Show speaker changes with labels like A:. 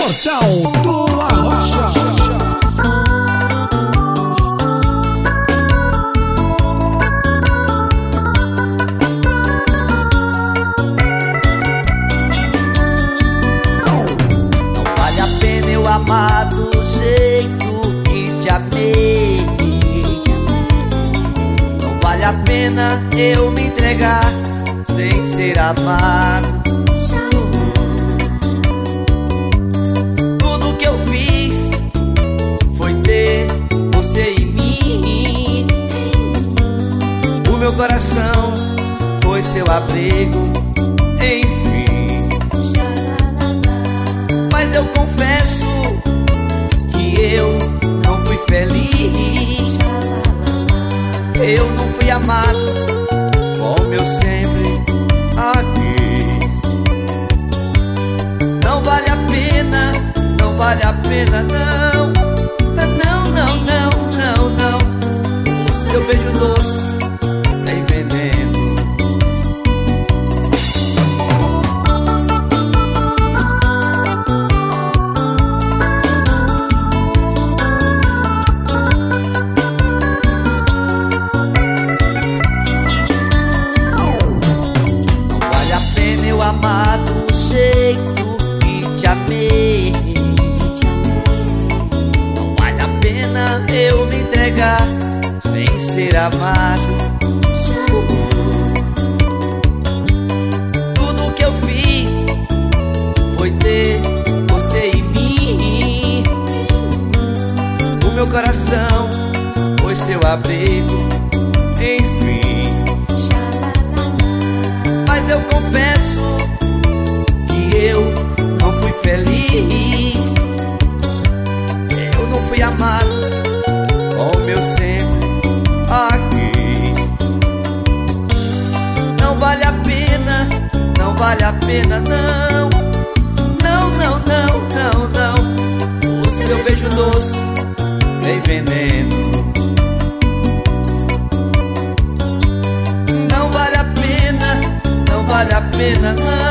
A: Portal do Arrocha.
B: Vale a pena eu amar do jeito que te amei. Não vale a pena eu me entregar sem ser amado. Tudo que eu fiz foi ter você em mim. O meu coração foi seu abrigo, enfim. Mas eu confesso que eu não fui feliz. Eu não fui amado como eu sempre a quis. Não vale a pena, não vale a pena, não. Não, não, não, não, não. O seu beijo doce tem veneno. Amar do jeito que te amei. Não vale a pena eu me entregar sem ser amado. Tudo que eu fiz foi ter você em mim. O meu coração foi seu abrigo, enfim. Mas eu confesso que eu não fui feliz. Eu não fui amado como eu sempre a quis. Não vale a pena, não vale a pena, não. Não, não, não, não, não. O seu beijo doce tem veneno. Não vale a pena, não vale a pena, não.